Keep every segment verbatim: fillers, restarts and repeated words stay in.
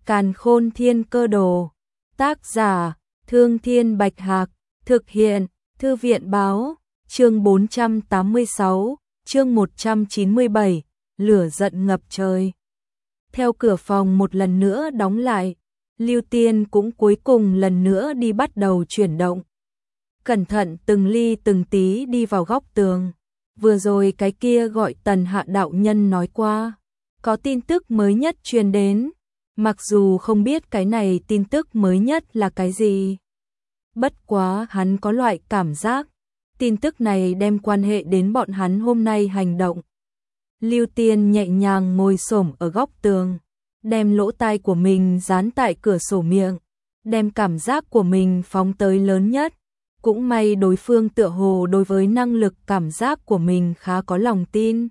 Càn Khôn Thiên Cơ Đồ. Tác giả: Thương Thiên Bạch Hạc. Thực hiện: Thư viện Báo. Chương bốn trăm tám mươi sáu, chương một trăm chín mươi bảy, lửa giận ngập trời. Theo cửa phòng một lần nữa đóng lại, Lưu Tiên cũng cuối cùng lần nữa đi bắt đầu chuyển động. Cẩn thận từng ly từng tí đi vào góc tường. Vừa rồi cái kia gọi Tần Hạ đạo nhân nói qua, có tin tức mới nhất truyền đến, mặc dù không biết cái này tin tức mới nhất là cái gì. Bất quá hắn có loại cảm giác, tin tức này đem quan hệ đến bọn hắn hôm nay hành động. Lưu Tiên nhẹ nhàng ngồi xổm ở góc tường, đem lỗ tai của mình dán tại cửa sổ miệng, đem cảm giác của mình phóng tới lớn nhất. Cũng may đối phương tựa hồ đối với năng lực cảm giác của mình khá có lòng tin.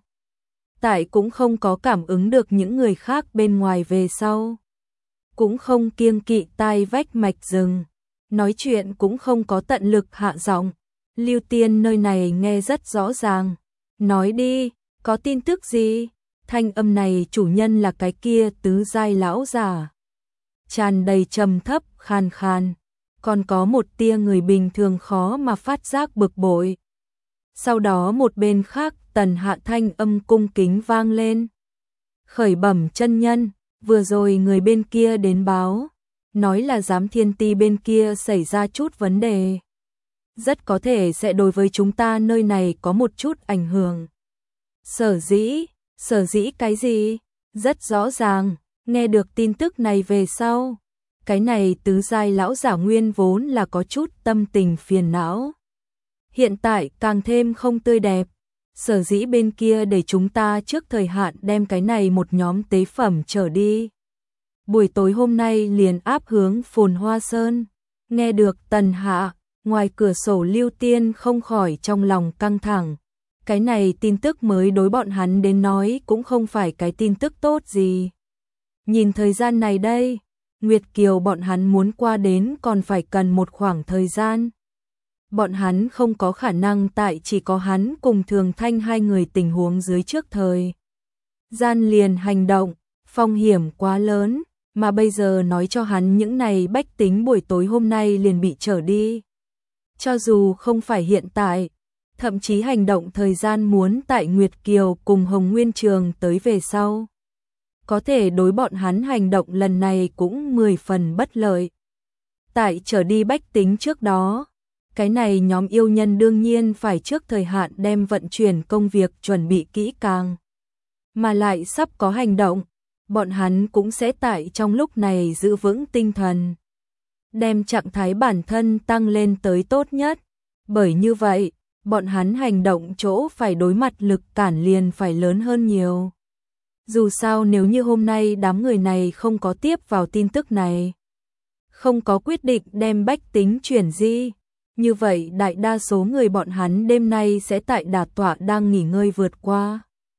Tại cũng không có cảm ứng được những người khác bên ngoài về sau. Cũng không kiêng kỵ tai vách mạch rừng. Nói chuyện cũng không có tận lực hạ giọng. Lưu Tiên nơi này nghe rất rõ ràng. Nói đi, có tin tức gì? Thanh âm này chủ nhân là cái kia tứ giai lão già. Tràn đầy trầm thấp, khan khan. Còn có một tia người bình thường khó mà phát giác bực bội. Sau đó một bên khác Tần Hạ thanh âm cung kính vang lên. Khởi bẩm chân nhân, vừa rồi người bên kia đến báo, nói là Giám Thiên Ti bên kia xảy ra chút vấn đề. Rất có thể sẽ đối với chúng ta nơi này có một chút ảnh hưởng. Sở dĩ, sở dĩ cái gì? Rất rõ ràng, nghe được tin tức này về sau. Cái này tứ giai lão giả nguyên vốn là có chút tâm tình phiền não. Hiện tại càng thêm không tươi đẹp. Sở dĩ bên kia để chúng ta trước thời hạn đem cái này một nhóm tế phẩm trở đi. Buổi tối hôm nay liền áp hướng Phồn Hoa Sơn. Nghe được Tần Hạ, ngoài cửa sổ Lưu Tiên không khỏi trong lòng căng thẳng. Cái này tin tức mới đối bọn hắn đến nói cũng không phải cái tin tức tốt gì. Nhìn thời gian này đây, Nguyệt Kiều bọn hắn muốn qua đến còn phải cần một khoảng thời gian. Bọn hắn không có khả năng tại chỉ có hắn cùng Thường Thanh hai người tình huống dưới trước thời gian liền hành động, phong hiểm quá lớn, mà bây giờ nói cho hắn những này bách tính buổi tối hôm nay liền bị trở đi. Cho dù không phải hiện tại, thậm chí hành động thời gian muốn tại Nguyệt Kiều cùng Hồng Nguyên Trường tới về sau. Có thể đối bọn hắn hành động lần này cũng mười phần bất lợi. Tại trở đi bách tính trước đó, cái này nhóm yêu nhân đương nhiên phải trước thời hạn đem vận chuyển công việc chuẩn bị kỹ càng. Mà lại sắp có hành động, bọn hắn cũng sẽ tại trong lúc này giữ vững tinh thần. Đem trạng thái bản thân tăng lên tới tốt nhất. Bởi như vậy, bọn hắn hành động chỗ phải đối mặt lực cản liền phải lớn hơn nhiều. Dù sao nếu như hôm nay đám người này không có tiếp vào tin tức này, không có quyết định đem bách tính chuyển di, như vậy đại đa số người bọn hắn đêm nay sẽ tại đả tọa đang nghỉ ngơi vượt qua.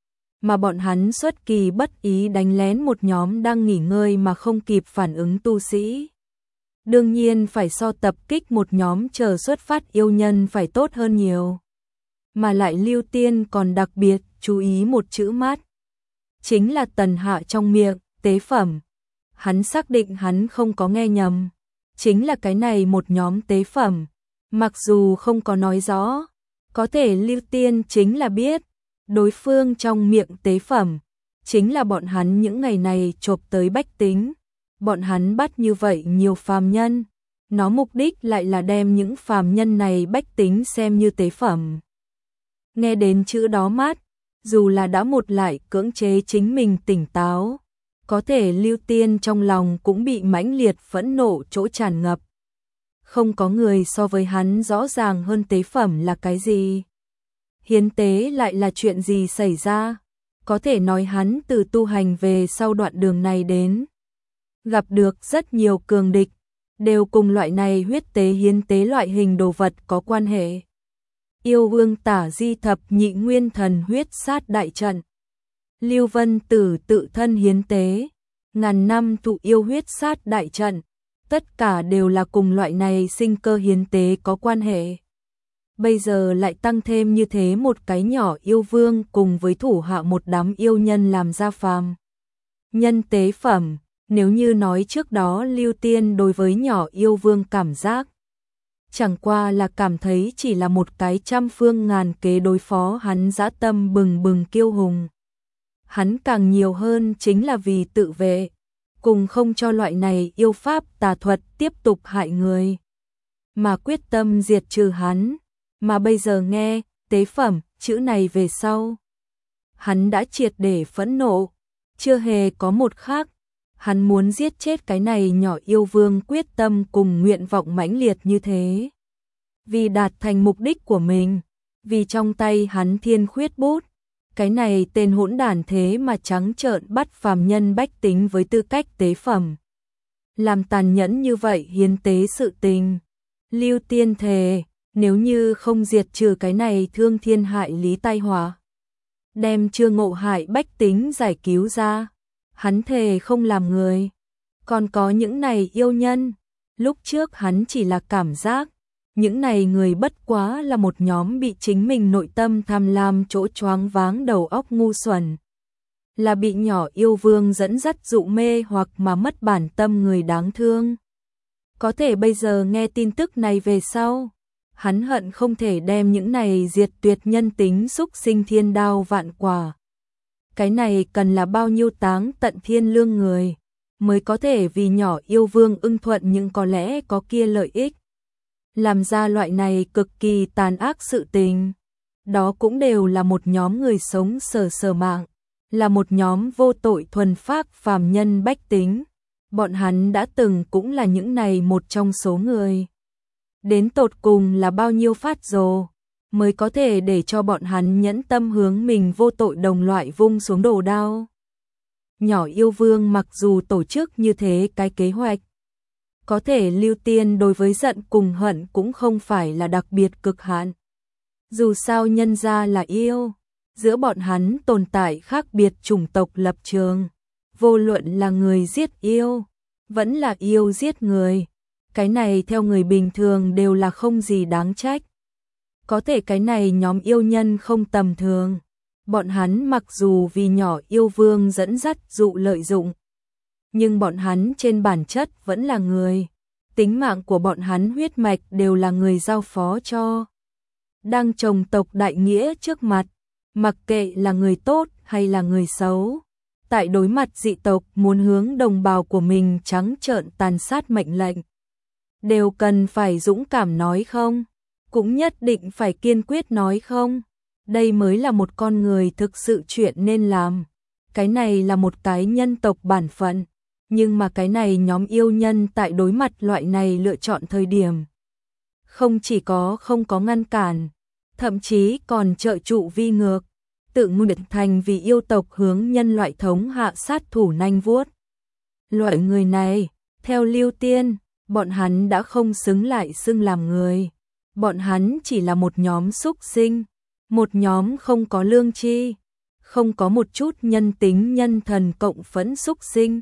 Mà bọn hắn xuất kỳ bất ý đánh lén một nhóm đang nghỉ ngơi mà không kịp phản ứng tu sĩ. Đương nhiên phải so tập kích một nhóm chờ xuất phát yêu nhân phải tốt hơn nhiều. Mà lại Lưu Tiên còn đặc biệt chú ý một chữ mát. Chính là Tần Hạ trong miệng, tế phẩm. Hắn xác định hắn không có nghe nhầm. Chính là cái này một nhóm tế phẩm. Mặc dù không có nói rõ, có thể Lưu Tiên chính là biết. Đối phương trong miệng tế phẩm, chính là bọn hắn những ngày này chộp tới bách tính. Bọn hắn bắt như vậy nhiều phàm nhân. Nó mục đích lại là đem những phàm nhân này bách tính xem như tế phẩm. Nghe đến chữ đó mát. Dù là đã một lại cưỡng chế chính mình tỉnh táo, có thể Lưu Tiên trong lòng cũng bị mãnh liệt phẫn nộ chỗ tràn ngập. Không có người so với hắn rõ ràng hơn tế phẩm là cái gì. Hiến tế lại là chuyện gì xảy ra, có thể nói hắn từ tu hành về sau đoạn đường này đến. Gặp được rất nhiều cường địch, đều cùng loại này huyết tế hiến tế loại hình đồ vật có quan hệ. Yêu vương tả di thập nhị nguyên thần huyết sát đại trận. Lưu Vân Tử tự thân hiến tế. Ngàn năm thụ yêu huyết sát đại trận. Tất cả đều là cùng loại này sinh cơ hiến tế có quan hệ. Bây giờ lại tăng thêm như thế một cái nhỏ yêu vương cùng với thủ hạ một đám yêu nhân làm ra phàm. Nhân tế phẩm, Nếu như nói trước đó Lưu Tiên đối với nhỏ yêu vương cảm giác chẳng qua là cảm thấy chỉ là một cái trăm phương ngàn kế đối phó hắn dã tâm bừng bừng kiêu hùng. Hắn càng nhiều hơn chính là vì tự vệ, cùng không cho loại này yêu pháp tà thuật tiếp tục hại người, mà quyết tâm diệt trừ hắn. Mà bây giờ nghe tế phẩm chữ này về sau, hắn đã triệt để phẫn nộ, chưa hề có một khác. Hắn muốn giết chết cái này nhỏ yêu vương quyết tâm cùng nguyện vọng mãnh liệt như thế. Vì đạt thành mục đích của mình, vì trong tay hắn thiên khuyết bút, cái này tên hỗn đản thế mà trắng trợn bắt phàm nhân bách tính với tư cách tế phẩm. Làm tàn nhẫn như vậy hiến tế sự tình. Lưu Tiên thề, nếu như không diệt trừ cái này thương thiên hại lý tai họa, đem chưa ngộ hại bách tính giải cứu ra, hắn thề không làm người. Còn có những này yêu nhân, lúc trước hắn chỉ là cảm giác, những này người bất quá là một nhóm bị chính mình nội tâm tham lam chỗ choáng váng đầu óc ngu xuẩn. Là bị nhỏ yêu vương dẫn dắt dụ mê hoặc mà mất bản tâm người đáng thương. Có thể bây giờ nghe tin tức này về sau, hắn hận không thể đem những này diệt tuyệt nhân tính xúc sinh thiên đao vạn quả. Cái này cần là bao nhiêu táng tận thiên lương người, mới có thể vì nhỏ yêu vương ưng thuận nhưng có lẽ có kia lợi ích. Làm ra loại này cực kỳ tàn ác sự tình. Đó cũng đều là một nhóm người sống sờ sờ mạng, là một nhóm vô tội thuần phác phàm nhân bách tính. Bọn hắn đã từng cũng là những này một trong số người. Đến tột cùng là bao nhiêu phát rồ, mới có thể để cho bọn hắn nhẫn tâm hướng mình vô tội đồng loại vung xuống đồ đao. Nhỏ yêu vương mặc dù tổ chức như thế cái kế hoạch, có thể Lưu Tiên đối với giận cùng hận cũng không phải là đặc biệt cực hạn. Dù sao nhân ra là yêu, giữa bọn hắn tồn tại khác biệt chủng tộc lập trường. Vô luận là người giết yêu, vẫn là yêu giết người. Cái này theo người bình thường đều là không gì đáng trách. Có thể cái này nhóm yêu nhân không tầm thường. Bọn hắn mặc dù vì nhỏ yêu vương dẫn dắt dụ lợi dụng, nhưng bọn hắn trên bản chất vẫn là người. Tính mạng của bọn hắn huyết mạch đều là người giao phó cho. Đang trồng tộc đại nghĩa trước mặt, mặc kệ là người tốt hay là người xấu. Tại đối mặt dị tộc muốn hướng đồng bào của mình trắng trợn tàn sát mệnh lệnh, đều cần phải dũng cảm nói không, cũng nhất định phải kiên quyết nói không. Đây mới là một con người thực sự chuyện nên làm. Cái này là một cái nhân tộc bản phận. Nhưng mà cái này nhóm yêu nhân tại đối mặt loại này lựa chọn thời điểm, không chỉ có không có ngăn cản, thậm chí còn trợ trụ vi ngược, tự nguyện thành vì yêu tộc hướng nhân loại thống hạ sát thủ nanh vuốt. Loại người này, theo Lưu Tiên, bọn hắn đã không xứng lại xưng làm người. Bọn hắn chỉ là một nhóm súc sinh, một nhóm không có lương tri, không có một chút nhân tính nhân thần cộng phẫn súc sinh.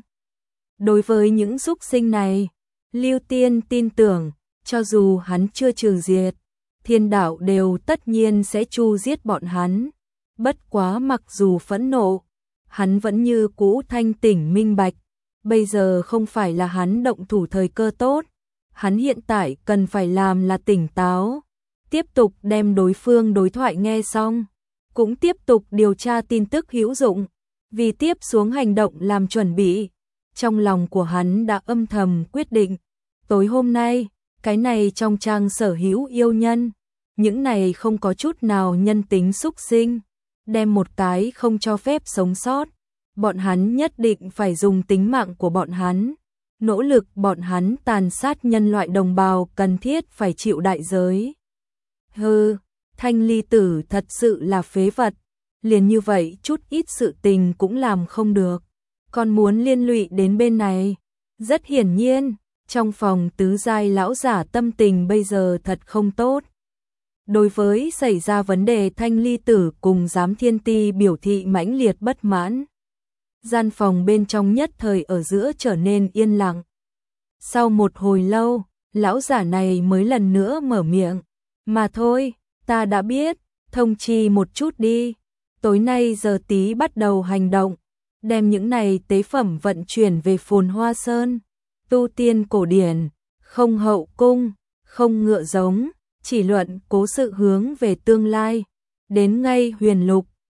Đối với những súc sinh này, Lưu Tiên tin tưởng, cho dù hắn chưa trừ diệt, thiên đạo đều tất nhiên sẽ tru giết bọn hắn. Bất quá mặc dù phẫn nộ, hắn vẫn như cũ thanh tỉnh minh bạch. Bây giờ không phải là hắn động thủ thời cơ tốt, hắn hiện tại cần phải làm là tỉnh táo, tiếp tục đem đối phương đối thoại nghe xong, cũng tiếp tục điều tra tin tức hữu dụng, vì tiếp xuống hành động làm chuẩn bị. Trong lòng của hắn đã âm thầm quyết định, tối hôm nay, cái này trong trang sở hữu yêu nhân, những này không có chút nào nhân tính xúc sinh, đem một cái không cho phép sống sót, bọn hắn nhất định phải dùng tính mạng của bọn hắn, nỗ lực bọn hắn tàn sát nhân loại đồng bào cần thiết phải chịu đại giới. Hừ, Thanh Ly Tử thật sự là phế vật, liền như vậy chút ít sự tình cũng làm không được, còn muốn liên lụy đến bên này. Rất hiển nhiên, trong phòng tứ giai lão giả tâm tình bây giờ thật không tốt. Đối với xảy ra vấn đề Thanh Ly Tử cùng Giám Thiên Ti biểu thị mãnh liệt bất mãn. Gian phòng bên trong nhất thời ở giữa trở nên yên lặng. Sau một hồi lâu, lão giả này mới lần nữa mở miệng. Mà thôi, ta đã biết, thông chi một chút đi. Tối nay giờ tí bắt đầu hành động. đem những này tế phẩm vận chuyển về Phồn Hoa Sơn. Tu tiên cổ điển, không hậu cung, không ngựa giống, chỉ luận cố sự hướng về tương lai. Đến ngay huyền lục,